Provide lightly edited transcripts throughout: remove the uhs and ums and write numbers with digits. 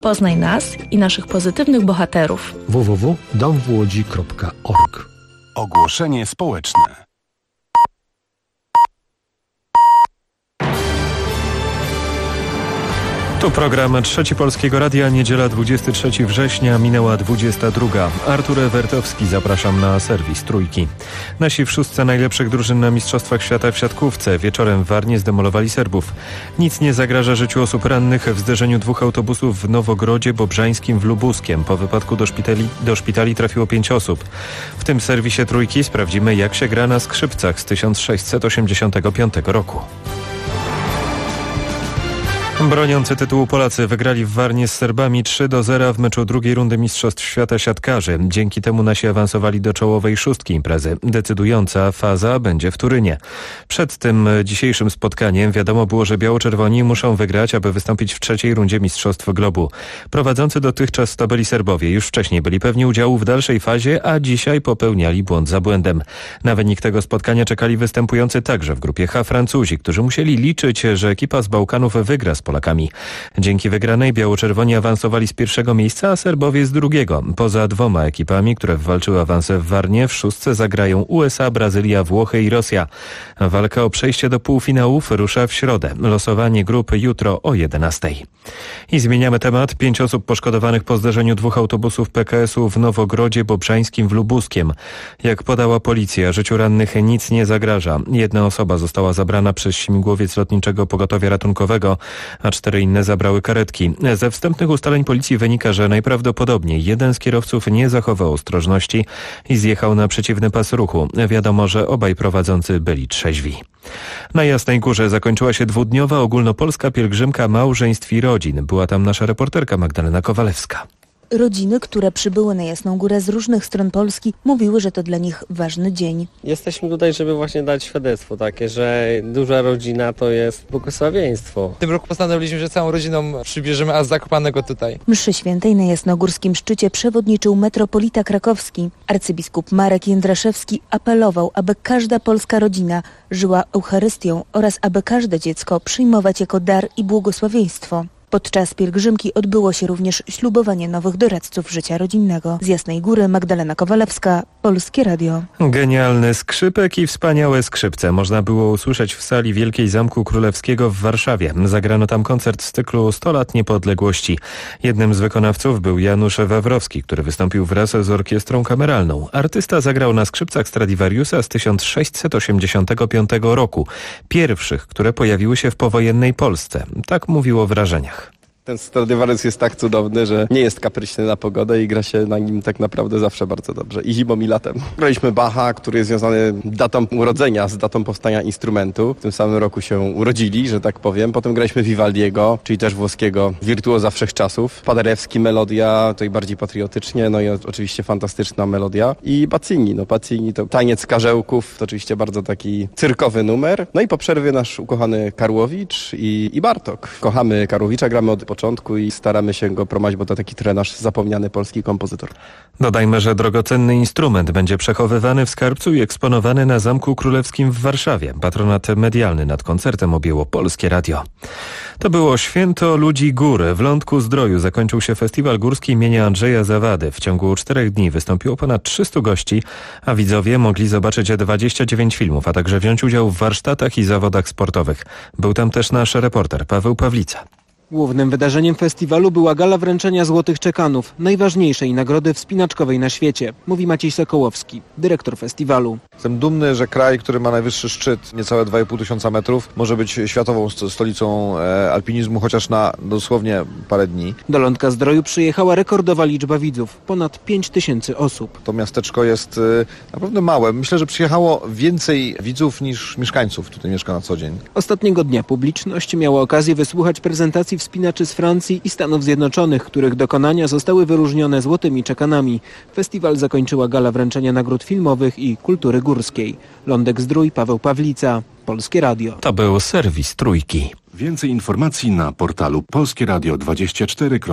Poznaj nas i naszych pozytywnych bohaterów. www.domwłodzi.org. Ogłoszenie społeczne. Tu program Trzeci Polskiego Radia, niedziela 23 września, minęła 22. Artur Ewertowski, zapraszam na serwis Trójki. Nasi w szóstce najlepszych drużyn na Mistrzostwach Świata w siatkówce wieczorem w Warnie zdemolowali Serbów. Nic nie zagraża życiu osób rannych w zderzeniu dwóch autobusów w Nowogrodzie Bobrzańskim w Lubuskiem. Po wypadku do szpitali trafiło 5 osób. W tym serwisie Trójki sprawdzimy, jak się gra na skrzypcach z 1685 roku. Broniący tytułu Polacy wygrali w Warnie z Serbami 3-0 w meczu drugiej rundy Mistrzostw Świata Siatkarzy. Dzięki temu nasi awansowali do czołowej szóstki imprezy. Decydująca faza będzie w Turynie. Przed tym dzisiejszym spotkaniem wiadomo było, że biało-czerwoni muszą wygrać, aby wystąpić w trzeciej rundzie Mistrzostw Globu. Prowadzący dotychczas to byli Serbowie. Już wcześniej byli pewni udziału w dalszej fazie, a dzisiaj popełniali błąd za błędem. Na wynik tego spotkania czekali występujący także w grupie H Francuzi, którzy musieli liczyć, że ekipa z Bałkanów wygra z Polakami. Dzięki wygranej biało-czerwoni awansowali z pierwszego miejsca, a Serbowie z drugiego. Poza dwoma ekipami, które wywalczyły awansy w Warnie, w szóstce zagrają USA, Brazylia, Włochy i Rosja. Walka o przejście do półfinałów rusza w środę. Losowanie grup jutro o 11:00. I zmieniamy temat. 5 osób poszkodowanych po zderzeniu dwóch autobusów PKS-u w Nowogrodzie Bobrzańskim w Lubuskiem. Jak podała policja, życiu rannych nic nie zagraża. Jedna osoba została zabrana przez śmigłowiec lotniczego pogotowia ratunkowego, a 4 inne zabrały karetki. Ze wstępnych ustaleń policji wynika, że najprawdopodobniej jeden z kierowców nie zachował ostrożności i zjechał na przeciwny pas ruchu. Wiadomo, że obaj prowadzący byli trzeźwi. Na Jasnej Górze zakończyła się dwudniowa ogólnopolska pielgrzymka małżeństw i rodzin. Była tam nasza reporterka Magdalena Kowalewska. Rodziny, które przybyły na Jasną Górę z różnych stron Polski, mówiły, że to dla nich ważny dzień. Jesteśmy tutaj, żeby właśnie dać świadectwo takie, że duża rodzina to jest błogosławieństwo. W tym roku postanowiliśmy, że całą rodziną przybierzemy aż Zakopanego tutaj. Mszy świętej na jasnogórskim szczycie przewodniczył metropolita krakowski. Arcybiskup Marek Jędraszewski apelował, aby każda polska rodzina żyła Eucharystią oraz aby każde dziecko przyjmować jako dar i błogosławieństwo. Podczas pielgrzymki odbyło się również ślubowanie nowych doradców życia rodzinnego. Z Jasnej Góry Magdalena Kowalewska, Polskie Radio. Genialny skrzypek i wspaniałe skrzypce można było usłyszeć w sali Wielkiej Zamku Królewskiego w Warszawie. Zagrano tam koncert z cyklu 100 lat niepodległości. Jednym z wykonawców był Janusz Wawrowski, który wystąpił wraz z orkiestrą kameralną. Artysta zagrał na skrzypcach Stradivariusa z 1685 roku. Pierwszych, które pojawiły się w powojennej Polsce. Tak mówił o wrażeniach. Ten Stradivarius jest tak cudowny, że nie jest kapryśny na pogodę i gra się na nim tak naprawdę zawsze bardzo dobrze. I zimą, i latem. Graliśmy Bacha, który jest związany datą urodzenia, z datą powstania instrumentu. W tym samym roku się urodzili, że tak powiem. Potem graliśmy Vivaldiego, czyli też włoskiego wirtuoza wszechczasów. Paderewski, melodia, tutaj bardziej patriotycznie, no i oczywiście fantastyczna melodia. I Pacini, Pacini to taniec karzełków, to oczywiście bardzo taki cyrkowy numer. No i po przerwie nasz ukochany Karłowicz i Bartok. Kochamy Karłowicza, gramy od początku i staramy się go promować, bo to taki nasz zapomniany polski kompozytor. Dodajmy, że drogocenny instrument będzie przechowywany w skarbcu i eksponowany na Zamku Królewskim w Warszawie. Patronat medialny nad koncertem objęło Polskie Radio. To było Święto Ludzi Góry. W Lądku-Zdroju zakończył się festiwal górski imienia Andrzeja Zawady. W ciągu 4 dni wystąpiło ponad 300 gości, a widzowie mogli zobaczyć 29 filmów, a także wziąć udział w warsztatach i zawodach sportowych. Był tam też nasz reporter Paweł Pawlica. Głównym wydarzeniem festiwalu była gala wręczenia Złotych Czekanów, najważniejszej nagrody wspinaczkowej na świecie, mówi Maciej Sokołowski, dyrektor festiwalu. Jestem dumny, że kraj, który ma najwyższy szczyt, niecałe 2,5 tysiąca metrów, może być światową stolicą alpinizmu, chociaż na dosłownie parę dni. Do Lądka-Zdroju przyjechała rekordowa liczba widzów, ponad 5 tysięcy osób. To miasteczko jest naprawdę małe. Myślę, że przyjechało więcej widzów niż mieszkańców tutaj mieszka na co dzień. Ostatniego dnia publiczność miała okazję wysłuchać prezentacji wspinaczy z Francji i Stanów Zjednoczonych, których dokonania zostały wyróżnione Złotymi Czekanami. Festiwal zakończyła gala wręczenia nagród filmowych i kultury górskiej. Lądek-Zdrój, Paweł Pawlica, Polskie Radio. To był serwis Trójki. Więcej informacji na portalu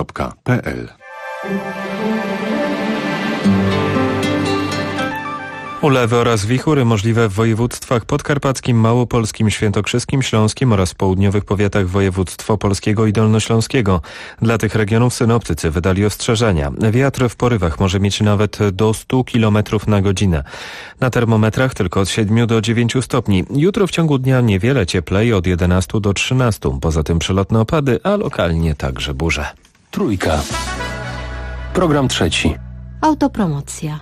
polskieradio24.pl. Ulewy oraz wichury możliwe w województwach podkarpackim, małopolskim, świętokrzyskim, śląskim oraz południowych powiatach województw opolskiego i dolnośląskiego. Dla tych regionów synoptycy wydali ostrzeżenia. Wiatr w porywach może mieć nawet do 100 km na godzinę. Na termometrach tylko od 7 do 9 stopni. Jutro w ciągu dnia niewiele cieplej, od 11 do 13. Poza tym przelotne opady, a lokalnie także burze. Trójka. Program trzeci. Autopromocja.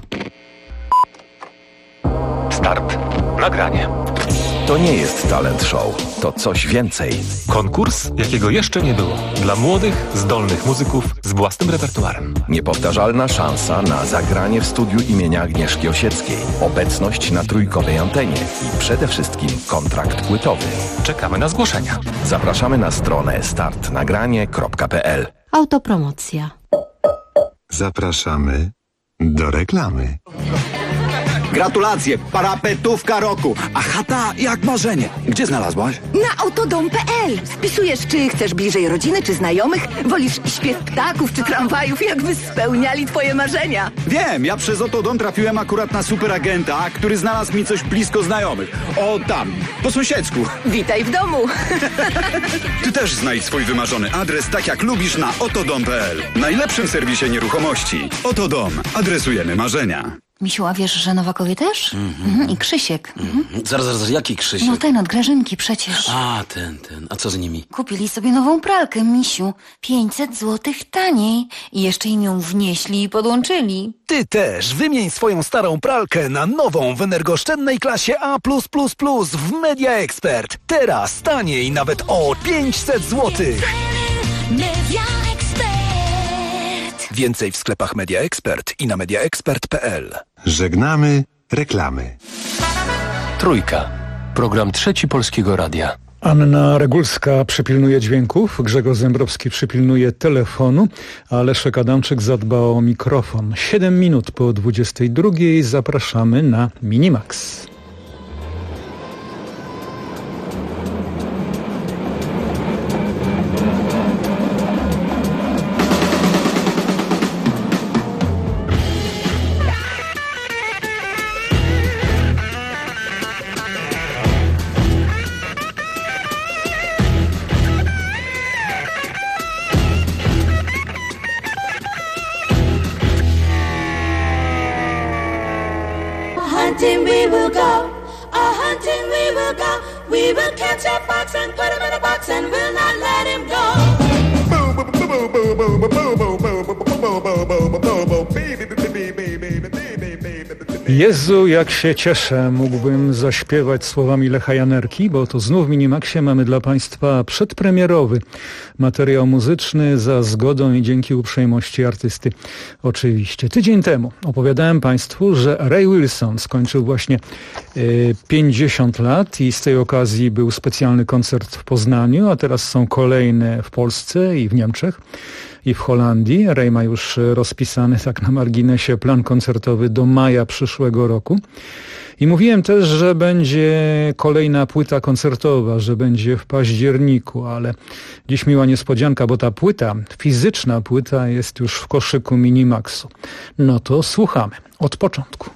Start. Nagranie. To nie jest talent show. To coś więcej. Konkurs, jakiego jeszcze nie było. Dla młodych, zdolnych muzyków z własnym repertuarem. Niepowtarzalna szansa na zagranie w studiu imienia Agnieszki Osieckiej. Obecność na trójkowej antenie. I przede wszystkim kontrakt płytowy. Czekamy na zgłoszenia. Zapraszamy na stronę startnagranie.pl. Autopromocja. Zapraszamy do reklamy. Gratulacje, parapetówka roku, a chata jak marzenie. Gdzie znalazłaś? Na autodom.pl. Spisujesz, czy chcesz bliżej rodziny, czy znajomych, wolisz śpiew ptaków, czy tramwajów, jakby spełniali twoje marzenia. Wiem, ja przez Autodom trafiłem akurat na superagenta, który znalazł mi coś blisko znajomych. O tam, po sąsiedzku. Witaj w domu. Ty też znajdź swój wymarzony adres tak jak lubisz na autodom.pl. Najlepszym serwisie nieruchomości. Autodom. Adresujemy marzenia. Misiu, a wiesz, że Nowakowie też? I Krzysiek. Zaraz, jaki Krzysiek? No ten od Grażynki przecież. A, ten. A co z nimi? Kupili sobie nową pralkę, Misiu. 500 złotych taniej. I jeszcze im ją wnieśli i podłączyli. Ty też wymień swoją starą pralkę na nową w energooszczędnej klasie A+++ w Media Expert. Teraz taniej nawet o 500 złotych. Więcej w sklepach Media Expert i na mediaexpert.pl. Żegnamy reklamy. Trójka. Program trzeci Polskiego Radia. Anna Regulska przypilnuje dźwięków, Grzegorz Zembrowski przypilnuje telefonu, a Leszek Adamczyk zadba o mikrofon. 7 minut po 22 zapraszamy na Minimax. Hunting we will go, a-hunting we will go. We will catch a fox and put him in a box and we'll not let him go. Jezu, jak się cieszę, mógłbym zaśpiewać słowami Lecha Janerki, bo to znów w Minimaxie mamy dla Państwa przedpremierowy materiał muzyczny za zgodą i dzięki uprzejmości artysty. Oczywiście. Tydzień temu opowiadałem Państwu, że Ray Wilson skończył właśnie 50 lat i z tej okazji był specjalny koncert w Poznaniu, a teraz są kolejne w Polsce i w Niemczech i w Holandii. Ray ma już rozpisany, tak na marginesie, plan koncertowy do maja przyszłego roku. I mówiłem też, że będzie kolejna płyta koncertowa, że będzie w październiku, ale dziś miła niespodzianka, bo ta płyta, fizyczna płyta jest już w koszyku Minimaxu. No to słuchamy od początku.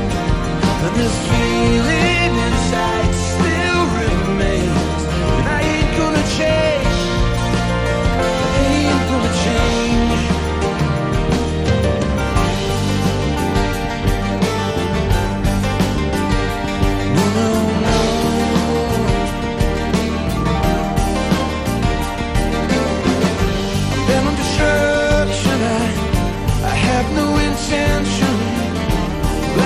This feeling inside still remains, and I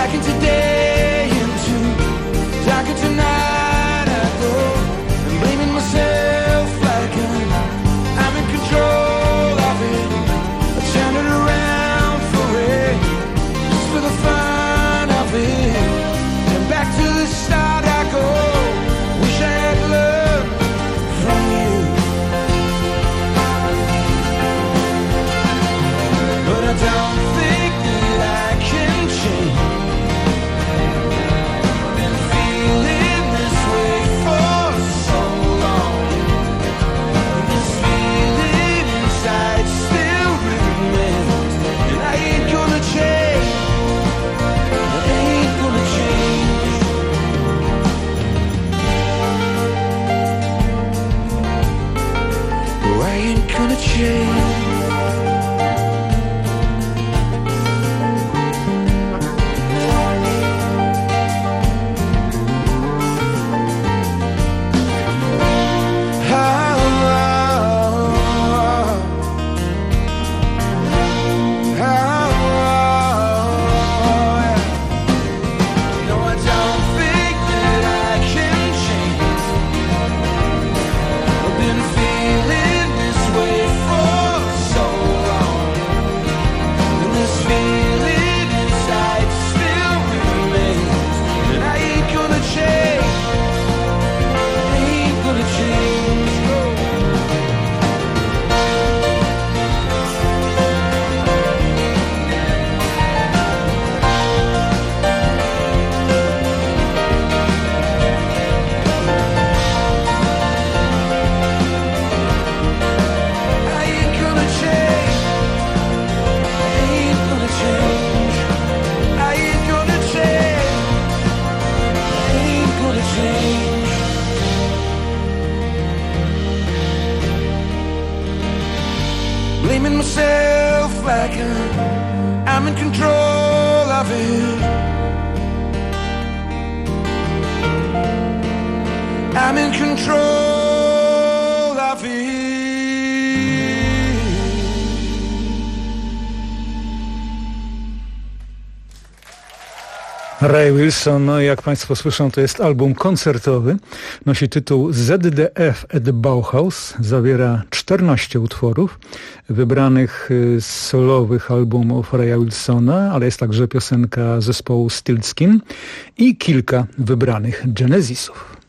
darken today into darker tonight. I go and blaming myself like I'm in control of it. I turn it around for it, just for the fun of it. And back to the start I go. Wish I had love from you, but I don't think that I can change. I've been feeling this way for so long. This feeling inside still remains, and I ain't gonna change. I ain't gonna change. Oh, I ain't gonna change. Blaming myself like I'm in control of it. I'm in control of it. Ray Wilson, no jak Państwo słyszą, to jest album koncertowy. Nosi tytuł ZDF at the Bauhaus. Zawiera 14 utworów wybranych z solowych albumów Raya Wilsona, ale jest także piosenka zespołu Stiltskin i kilka wybranych Genesisów.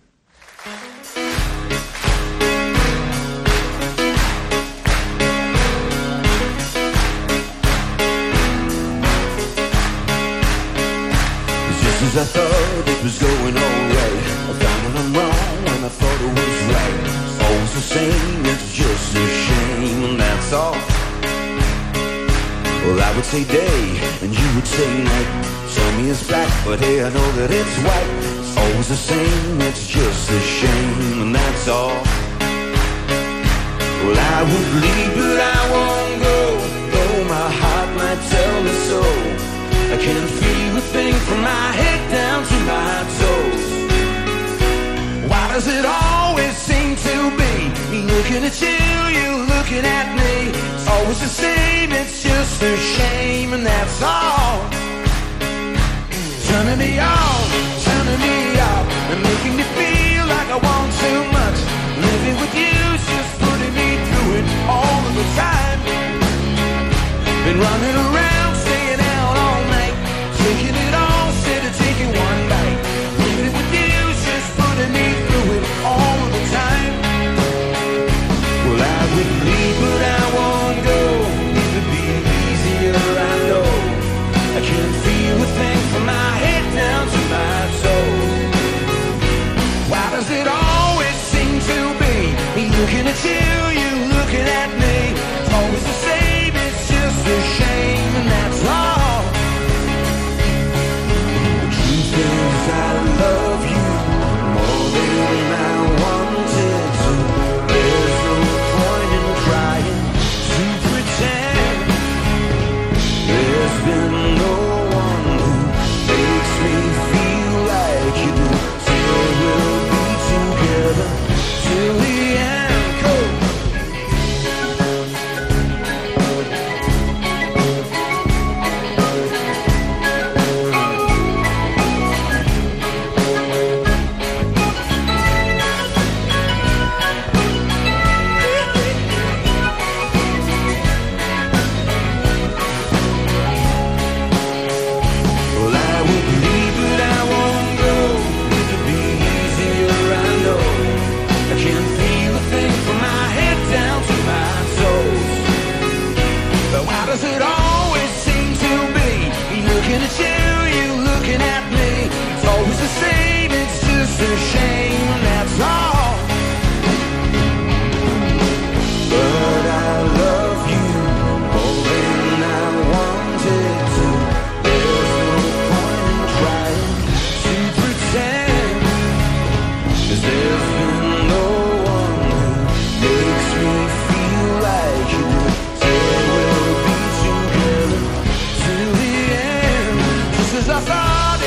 As I thought it was going alright, I found that I'm wrong when I thought it was right. Always the same, it's just a shame, and that's all. Well, I would say day, and you would say night. Tell me it's black, but hey, I know that it's white. It's always the same, it's just a shame, and that's all. Well, I would leave, but I won't go, though my heart might tell me so. I can't feel a thing from my head down to my toes. Why does it always seem to be me looking at you, you looking at me? It's always the same, it's just a shame, and that's all. Turning me on, turning me off, and making me feel like I want too much. Living with you's just putting me through it all of the time. Been running around, staying out all night, taking it all instead of taking one bite. Living with you's just putting me through it all of the time. Well, I would leave, but I won't go. It'd be easier, I know. I can't feel a thing from my head down to my toes. Why does it always seem to be me looking at you, you looking at me? It's always the same, it's just a shame.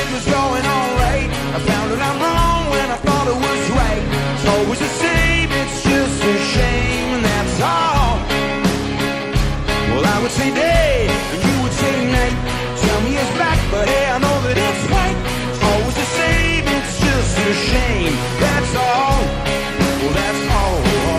it was going all right. I found that I'm wrong when I thought it was right. It's always the same, it's just a shame, and that's all. Well, I would say day, and you would say night. Tell me it's black, but hey, I know that it's white. It's always the same, it's just a shame, that's all. Well, that's all.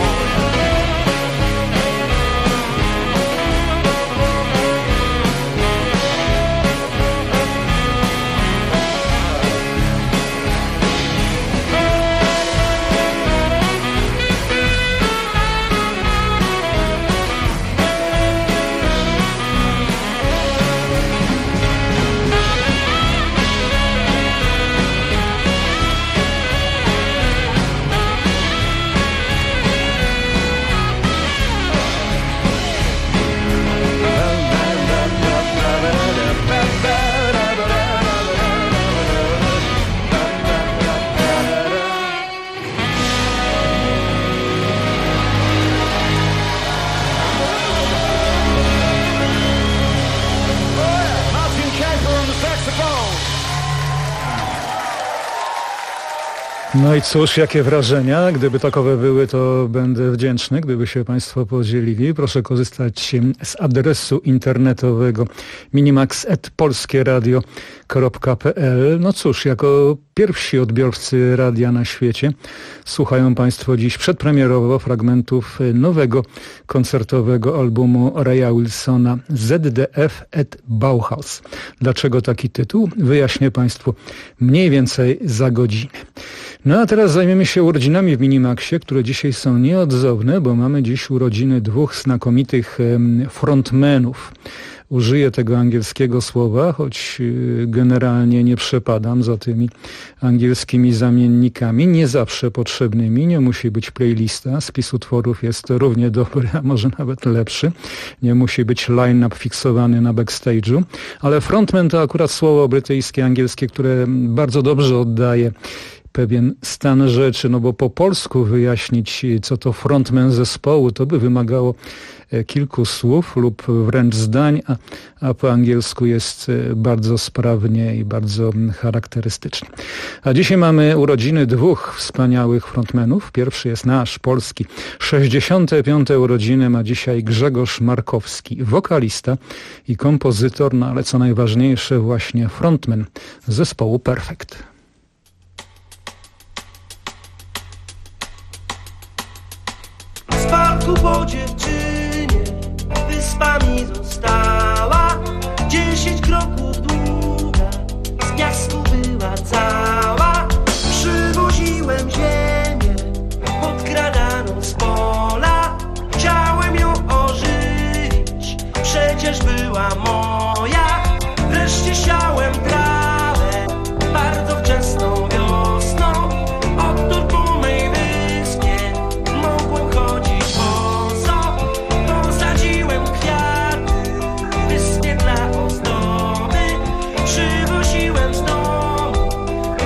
No i cóż, jakie wrażenia? Gdyby takowe były, to będę wdzięczny, gdyby się Państwo podzielili. Proszę korzystać z adresu internetowego minimax@polskieradio.pl. No cóż, jako pierwsi odbiorcy radia na świecie słuchają Państwo dziś przedpremierowo fragmentów nowego koncertowego albumu Raya Wilsona ZDF et Bauhaus. Dlaczego taki tytuł? Wyjaśnię Państwu mniej więcej za godzinę. No a teraz zajmiemy się urodzinami w Minimaxie, które dzisiaj są nieodzowne, bo mamy dziś urodziny dwóch znakomitych frontmenów. Użyję tego angielskiego słowa, choć generalnie nie przepadam za tymi angielskimi zamiennikami, nie zawsze potrzebnymi. Nie musi być playlista, spis utworów jest równie dobry, a może nawet lepszy. Nie musi być line-up fiksowany na backstage'u, ale frontman to akurat słowo brytyjskie, angielskie, które bardzo dobrze oddaje pewien stan rzeczy, no bo po polsku wyjaśnić, co to frontman zespołu, to by wymagało kilku słów lub wręcz zdań, a po angielsku jest bardzo sprawnie i bardzo charakterystycznie. A dzisiaj mamy urodziny dwóch wspaniałych frontmenów. Pierwszy jest nasz, polski. 65. urodziny ma dzisiaj Grzegorz Markowski, wokalista i kompozytor, no ale co najważniejsze właśnie frontman zespołu Perfekt. Z parku po dziewczynie wyspami została, 10 kroków długa, z piasku była cała. Przywoziłem ziemię podkradaną z pola, chciałem ją ożywić, przecież była moja. Wreszcie siałem trawę bardzo wczesną wiosną, odtąd po mej wyspie mogłem chodzić boso. Posadziłem kwiaty wyspie dla ozdoby, przywoziłem z domu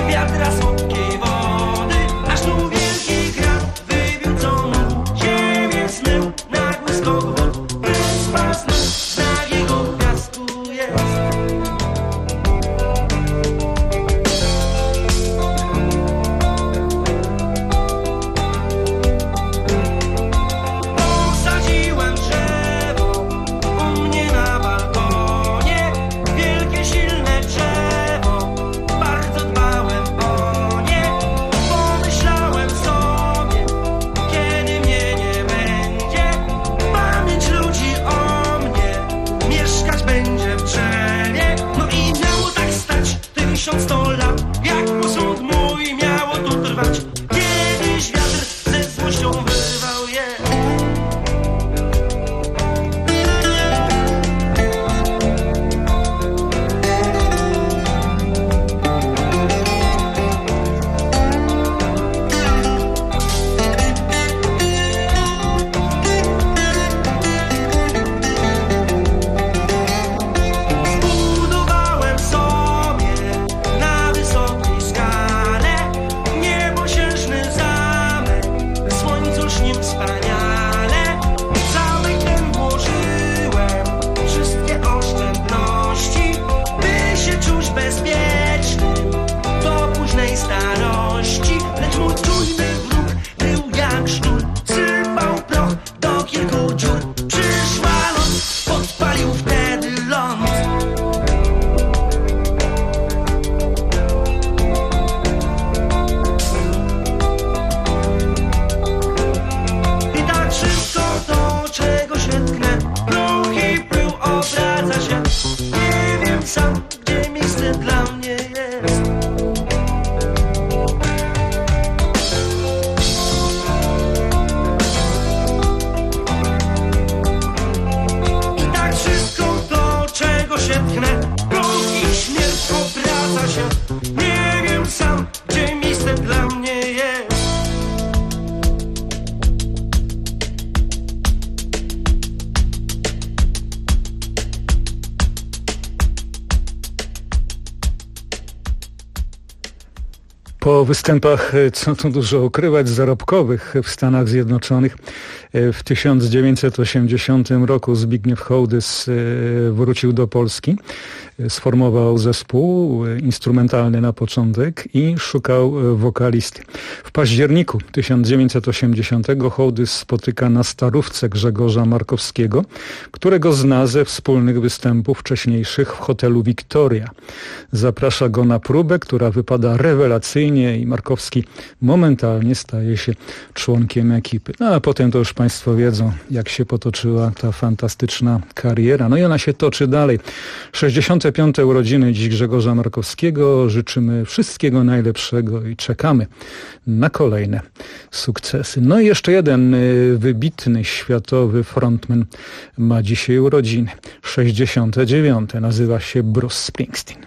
Po występach, co tu dużo ukrywać, zarobkowych w Stanach Zjednoczonych w 1980 roku Zbigniew Hołdys wrócił do Polski. Sformował zespół instrumentalny na początek i szukał wokalisty. W październiku 1980 Hołdys spotyka na Starówce Grzegorza Markowskiego, którego zna ze wspólnych występów wcześniejszych w hotelu Victoria. Zaprasza go na próbę, która wypada rewelacyjnie i Markowski momentalnie staje się członkiem ekipy. No a potem to już Państwo wiedzą, jak się potoczyła ta fantastyczna kariera. No i ona się toczy dalej. 65. urodziny dziś Grzegorza Markowskiego. Życzymy wszystkiego najlepszego i czekamy na kolejne sukcesy. No i jeszcze jeden wybitny światowy frontman ma dzisiaj urodziny. 69. Nazywa się Bruce Springsteen.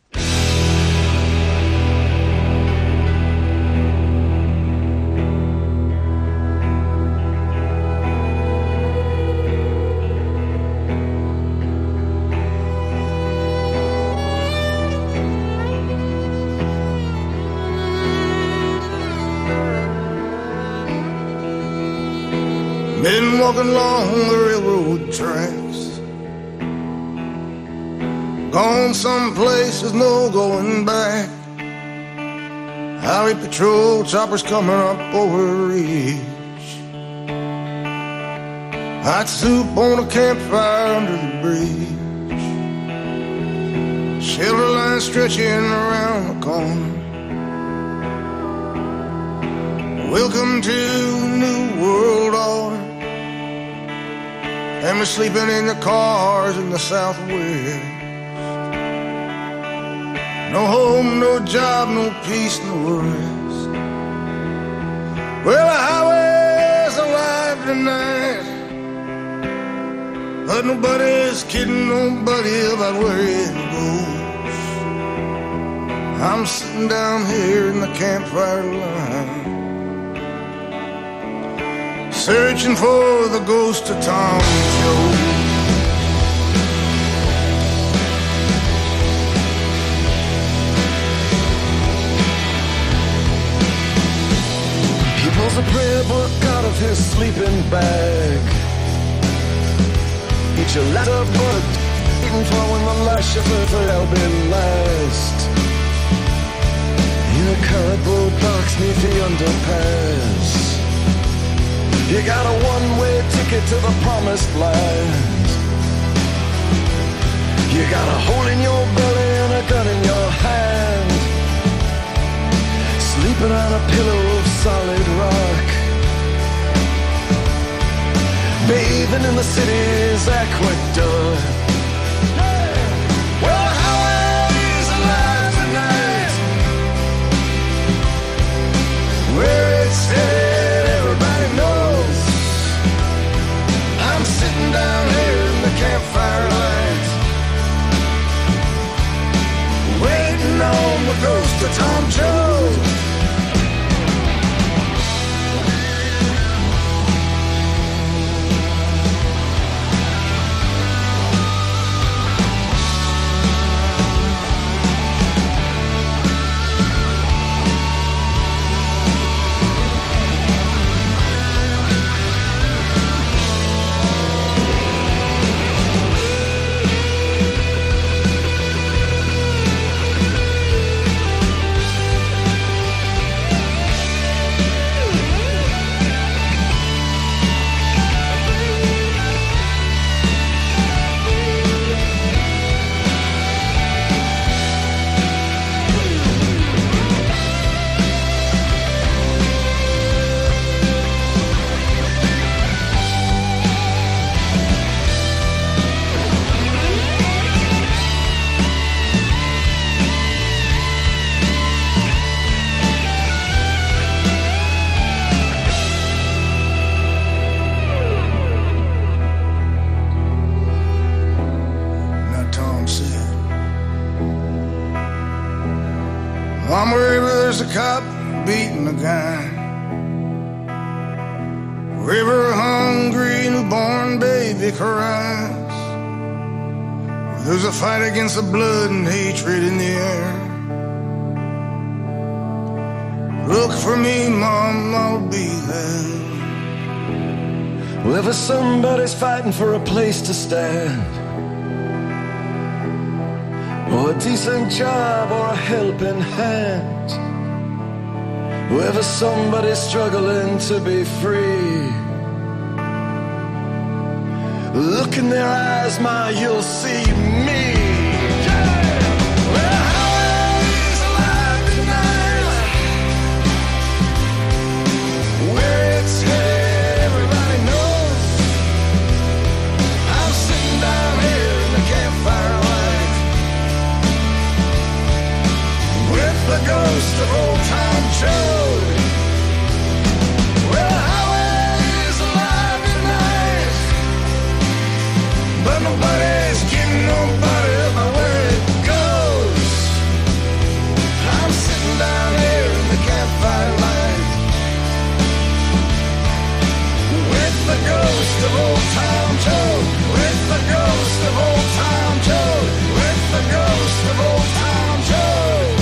Been walking along the railroad tracks, gone someplace there's no going back. Highway patrol choppers coming up over the ridge, hot soup on a campfire under the bridge, shelter line stretching around the corner. Welcome to New World Order. And we're sleeping in the cars in the Southwest. No home, no job, no peace, no rest. Well, the highway's alive tonight, but nobody's kidding nobody about where it goes. I'm sitting down here in the campfire line, searching for the ghost of Tom Jones. He pulls a prayer book out of his sleeping bag. Eat your letter for eating for when the last chauffeur will be last. In a cardboard box neath the underpass, you got a one-way ticket to the promised land. You got a hole in your belly and a gun in your hand, sleeping on a pillow of solid rock, bathing in the city's aqueduct. Well, the highway's alive tonight, where it's headed everybody knows. I'm sitting down here in the campfire light, waiting on the ghost of Tom Jones. I'm wherever there's a cop beating a guy, wherever a hungry newborn baby cries, where there's a fight against the blood and hatred in the air. for me, Mom, I'll be there. Wherever somebody's fighting for a place to stand, or a decent job, or a helping hand. Wherever somebody's struggling to be free, look in their eyes, Ma, you'll see me. The ghost of old Tom Joad. Well, highway's alive tonight, but nobody's kidding nobody about where it goes. I'm sitting down here in the campfire light with the ghost of old Tom Joad, with the ghost of old Tom Joad, with the ghost of old Tom Joad.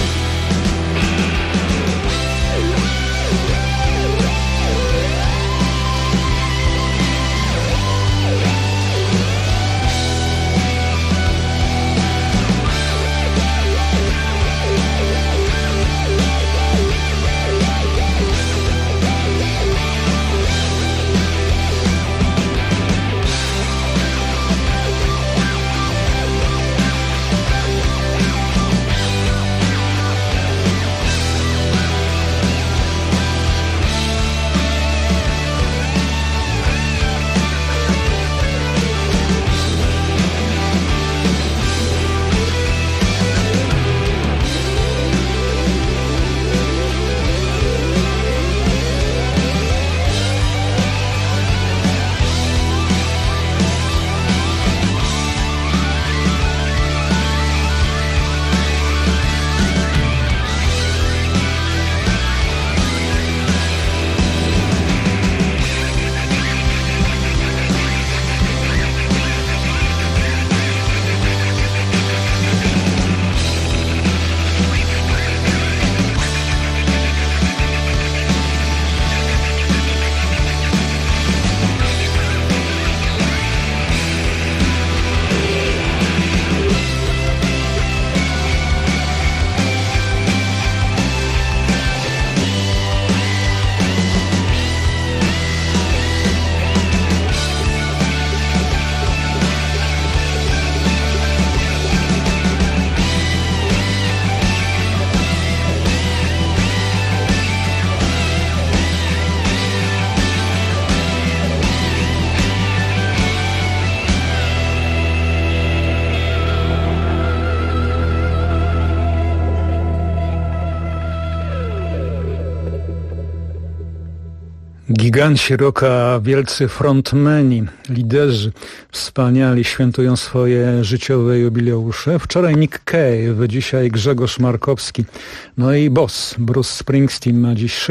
Giganci rocka, wielcy frontmeni, liderzy wspaniali świętują swoje życiowe jubileusze. Wczoraj Nick Cave, dzisiaj Grzegorz Markowski. No i boss Bruce Springsteen ma dziś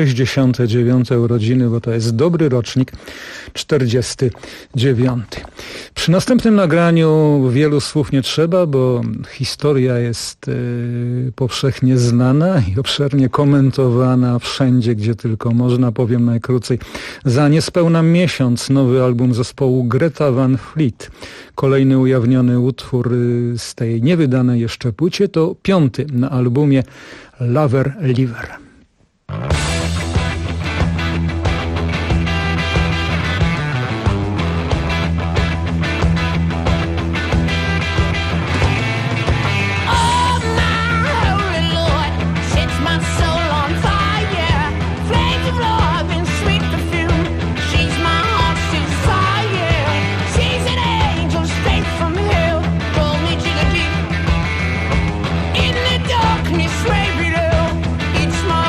69. urodziny, bo to jest dobry rocznik, 49. Przy następnym nagraniu wielu słów nie trzeba, bo historia jest powszechnie znana i obszernie komentowana wszędzie, gdzie tylko można, powiem najkrócej. Za niespełna miesiąc nowy album zespołu Greta Van Fleet. Kolejny ujawniony utwór z tej niewydanej jeszcze płycie to 5. na albumie Lover Liver. It's my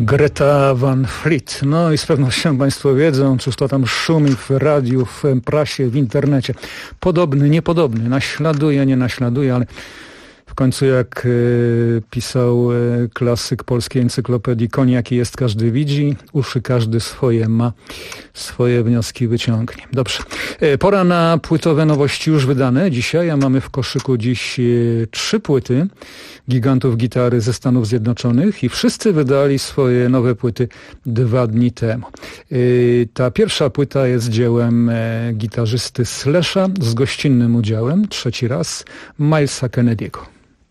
Greta Van Fleet. No i z pewnością Państwo wiedzą, cóż to tam szumi w radiu, w prasie, w internecie. Podobny, niepodobny, naśladuje, nie naśladuje, ale w końcu jak pisał klasyk polskiej encyklopedii, koń jaki jest każdy widzi, uszy każdy swoje ma, swoje wnioski wyciągnie. Dobrze, pora na płytowe nowości już wydane dzisiaj, a mamy w koszyku dziś 3 płyty gigantów gitary ze Stanów Zjednoczonych i wszyscy wydali swoje nowe płyty 2 dni temu. Ta pierwsza płyta jest dziełem gitarzysty Slasha z gościnnym udziałem, 3. raz, Milesa Kennedy'ego.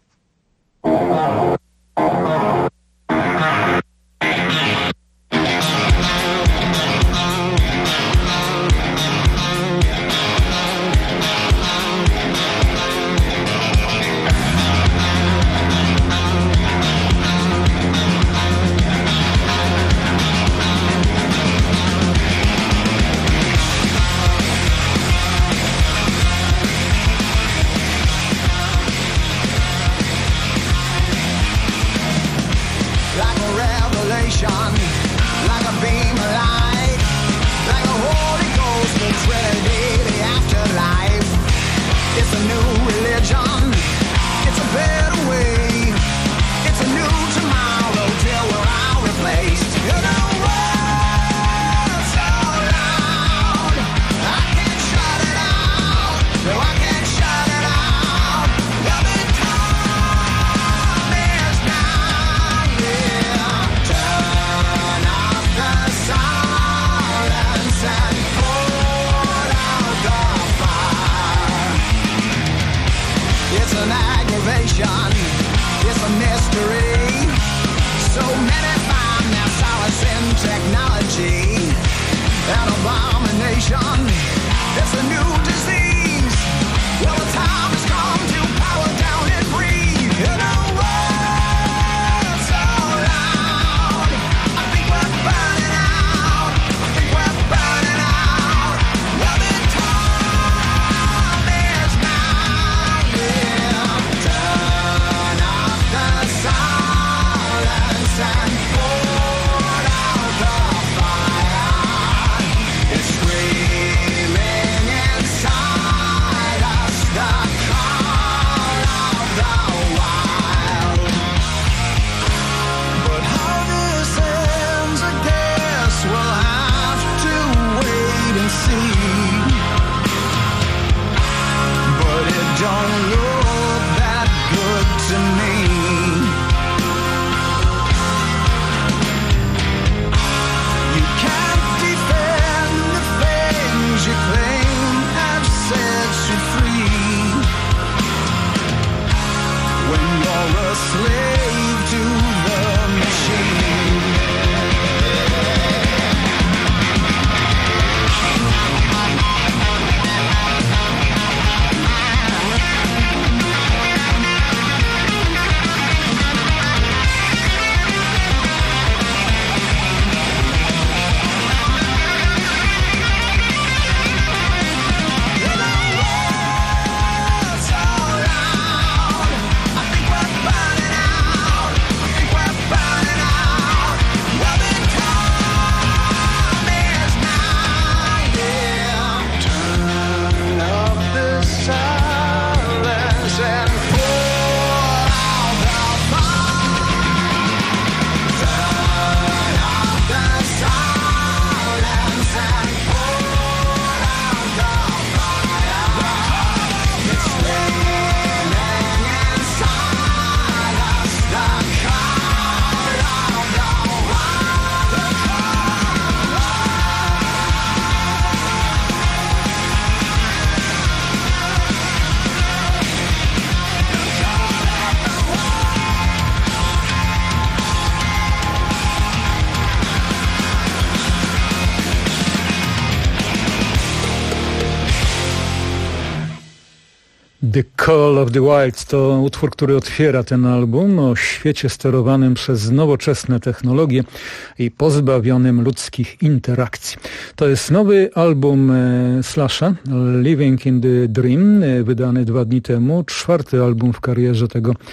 The Call of the Wild to utwór, który otwiera ten album o świecie sterowanym przez nowoczesne technologie i pozbawionym ludzkich interakcji. To jest nowy album Slasha, Living in the Dream, wydany 2 dni temu. 4. album w karierze tego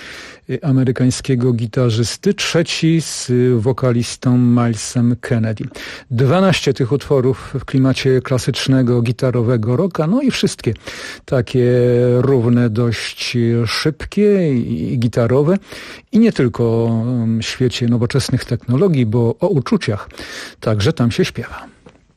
amerykańskiego gitarzysty, trzeci z wokalistą Milesem Kennedy. 12 tych utworów w klimacie klasycznego, gitarowego rocka, no i wszystkie takie równe, dość szybkie i gitarowe. I nie tylko w świecie nowoczesnych technologii, bo o uczuciach także tam się śpiewa.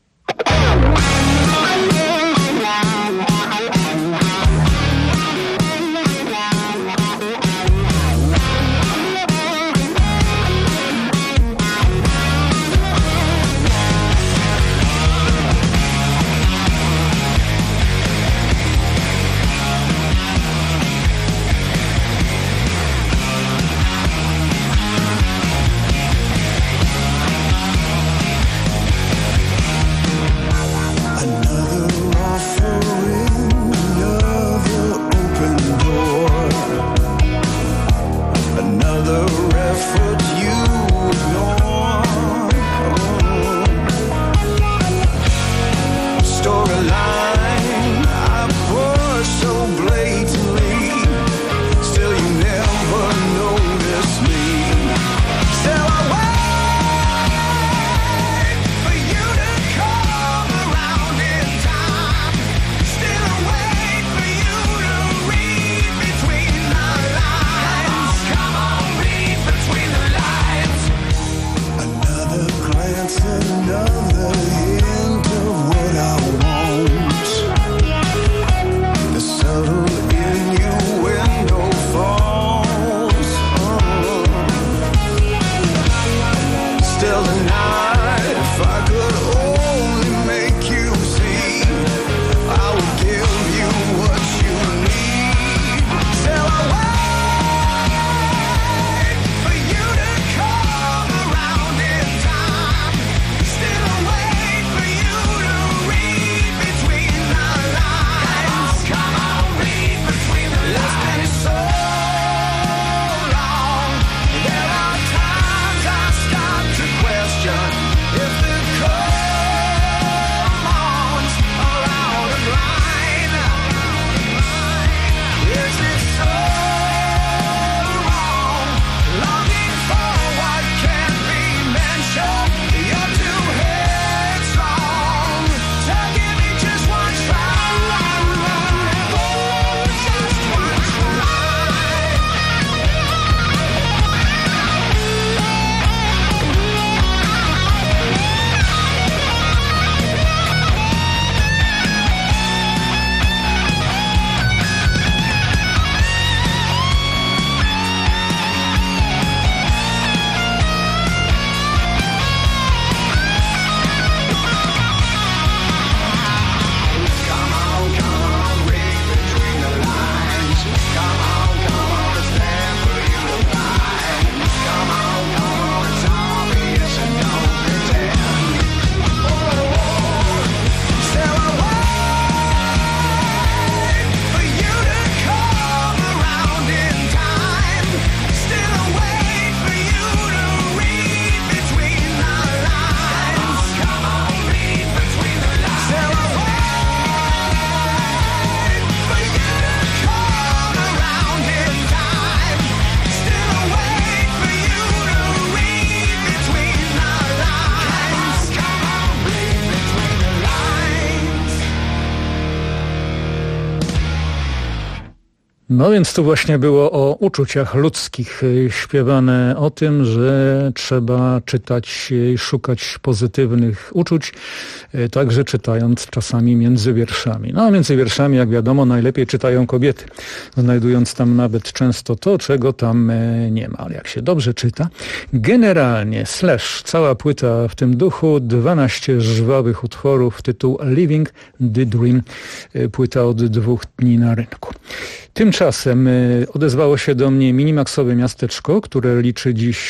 No więc tu właśnie było o uczuciach ludzkich śpiewane, o tym, że trzeba czytać i szukać pozytywnych uczuć, także czytając czasami między wierszami. No a między wierszami, jak wiadomo, najlepiej czytają kobiety, znajdując tam nawet często to, czego tam nie ma. Ale jak się dobrze czyta, generalnie Slash, cała płyta w tym duchu, 12 żwawych utworów, tytuł Living the Dream, płyta od 2 dni na rynku. Tymczasem odezwało się do mnie Minimaxowe miasteczko, które liczy dziś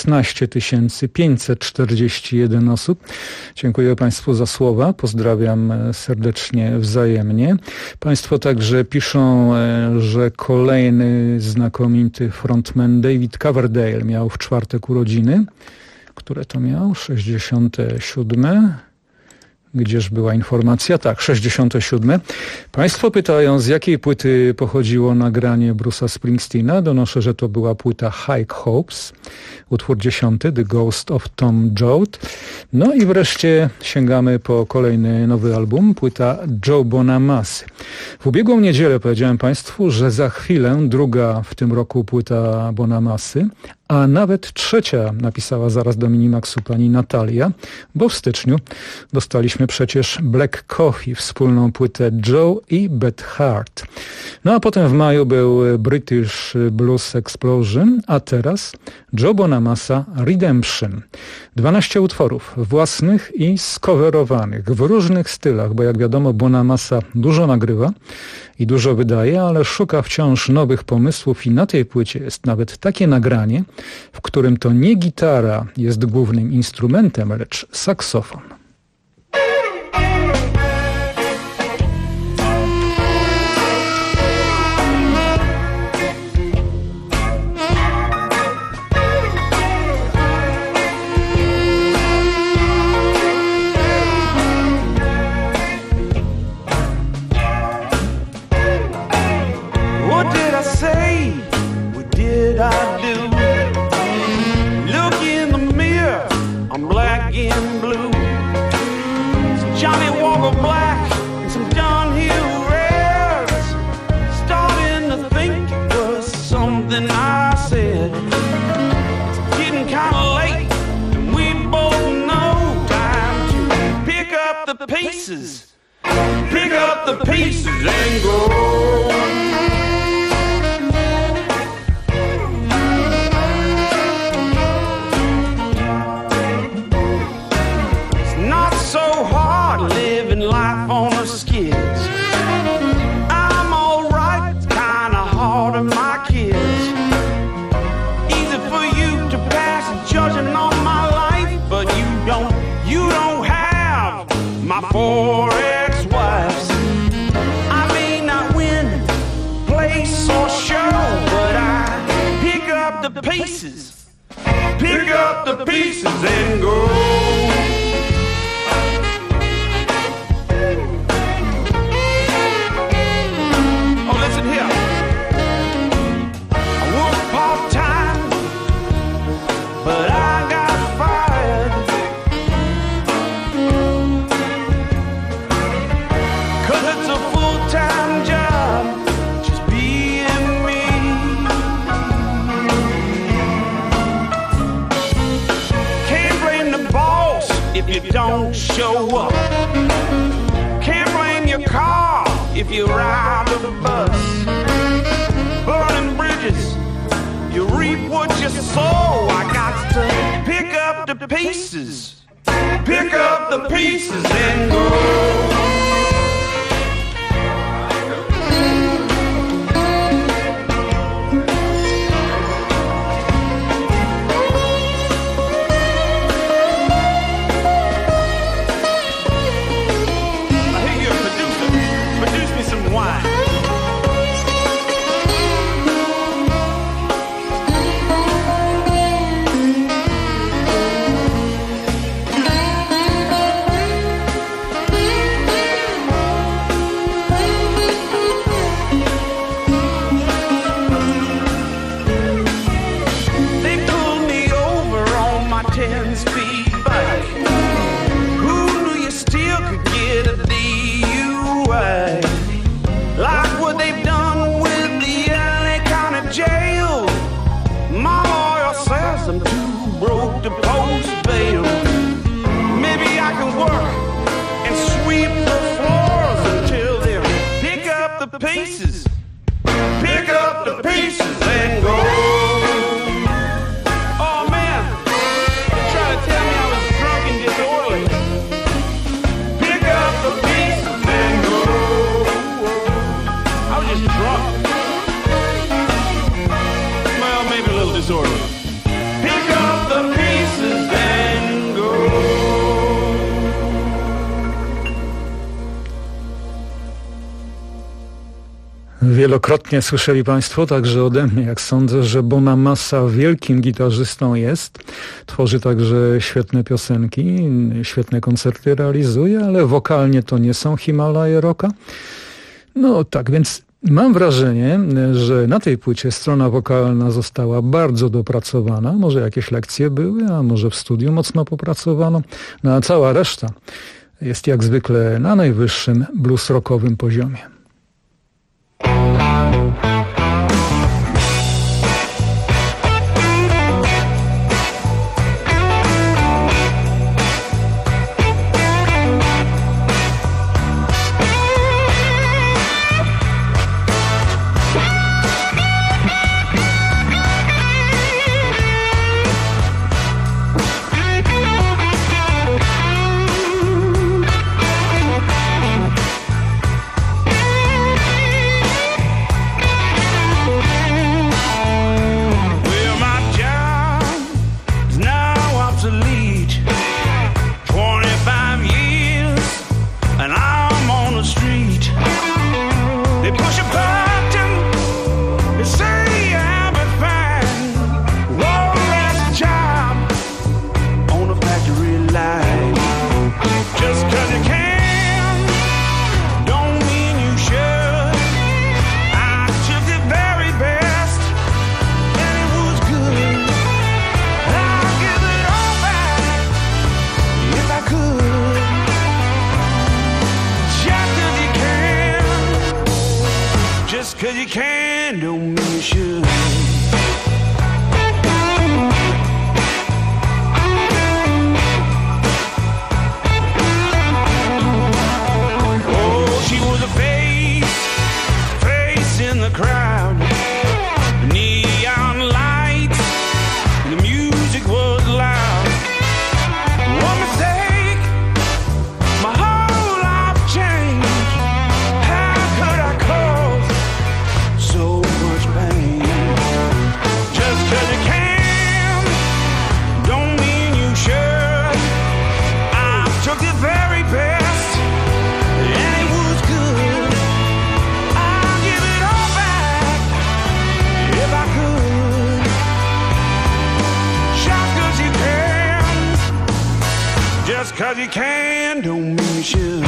16 541 osób. Dziękuję Państwu za słowa, pozdrawiam serdecznie wzajemnie. Państwo także piszą, że kolejny znakomity frontman David Coverdale miał w czwartek urodziny. Które to miał? 67. Gdzież była informacja? Tak, 67. Państwo pytają, z jakiej płyty pochodziło nagranie Bruce'a Springsteena. Donoszę, że to była płyta High Hopes, utwór 10, The Ghost of Tom Joad. No i wreszcie sięgamy po kolejny nowy album, płyta Joe Bonamassy. W ubiegłą niedzielę powiedziałem Państwu, że za chwilę druga w tym roku płyta Bonamassy, a nawet trzecia, napisała zaraz do Minimaxu pani Natalia, bo w styczniu dostaliśmy przecież Black Coffee, wspólną płytę Joe i Beth Hart. No a potem w maju był British Blues Explosion, a teraz Joe Bonamassa Redemption. 12 utworów własnych i skowerowanych w różnych stylach, bo jak wiadomo Bonamassa dużo nagrywa i dużo wydaje, ale szuka wciąż nowych pomysłów i na tej płycie jest nawet takie nagranie, w którym to nie gitara jest głównym instrumentem, lecz saksofon. Pick up the pieces and go. It's not so hard living life on the skids. I'm alright, it's kinda hard on my kids. Easy for you to pass judging on my life, but you don't have my four ex-wives. I may not win place or show, but I pick up the pieces and go. Oh, listen here. I work part-time, but I got fired. 'Cause it's a full-time job, just being me. Can't blame the boss if you don't show up. Can't blame your car if you ride the bus. Burning bridges, you reap what you sow. I got to pick up the pieces and go. Produce me some wine. They pulled me over on my 10-speed bike. Who knew you still could get a DUI? Like what they've done with the LA County Jail. My lawyer says I'm too broke to post bail. Maybe I can work and sweep the floors until they pick up the pieces and go. Oh man, they try to tell me I was drunk and disorderly. Pick up the pieces and go. I was just drunk. Well, maybe a little disorderly. Pick up the pieces and go. Wielokrotnie słyszeli Państwo, także ode mnie, jak sądzę, że Bonamassa wielkim gitarzystą jest. Tworzy także świetne piosenki, świetne koncerty realizuje, ale wokalnie to nie są Himalaje rocka. No tak, więc mam wrażenie, że na tej płycie strona wokalna została bardzo dopracowana. Może jakieś lekcje były, a może w studiu mocno popracowano. No a cała reszta jest jak zwykle na najwyższym blues rockowym poziomie. Cause you can, don't mean you should.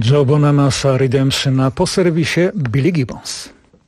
Joe Bonamassa Redemption, a po serwisie Billy Gibbons.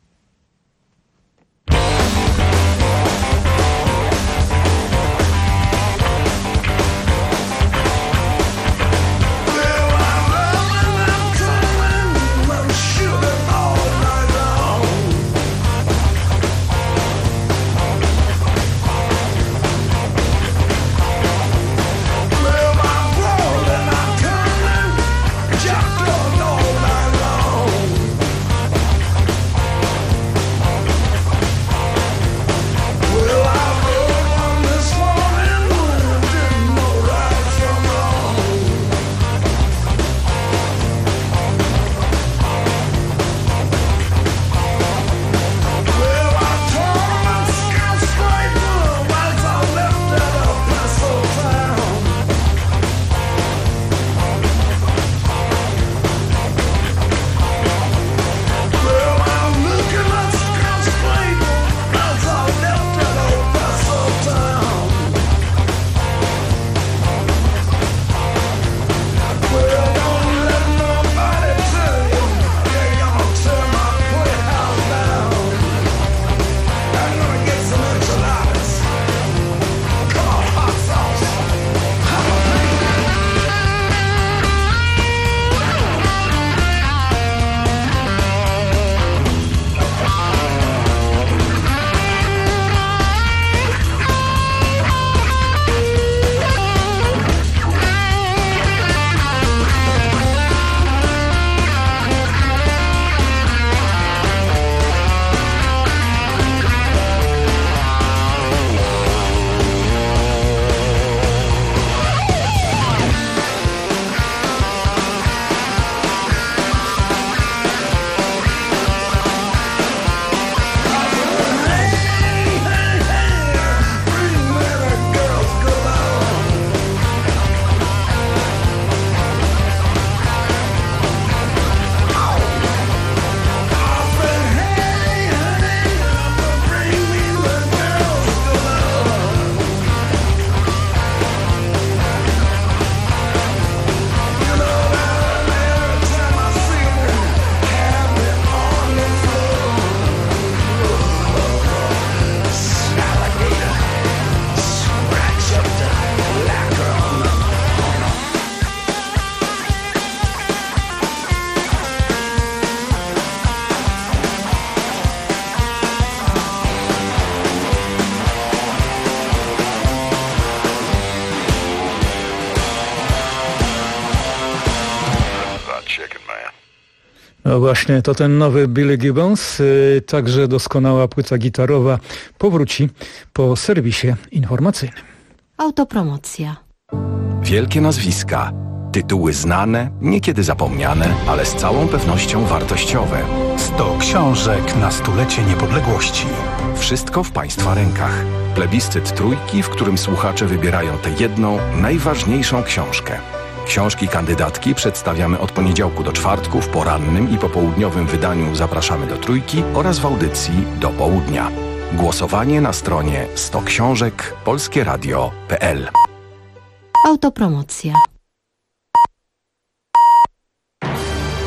No właśnie, to ten nowy Billy Gibbons, także doskonała płyta gitarowa, powróci po serwisie informacyjnym. Autopromocja. Wielkie nazwiska, tytuły znane, niekiedy zapomniane, ale z całą pewnością wartościowe. 100 książek na stulecie niepodległości. Wszystko w Państwa rękach. Plebiscyt trójki, w którym słuchacze wybierają tę jedną, najważniejszą książkę. Książki kandydatki przedstawiamy od poniedziałku do czwartku w porannym i popołudniowym wydaniu Zapraszamy do Trójki oraz w audycji do południa. Głosowanie na stronie 100książek polskieradio.pl. Autopromocja.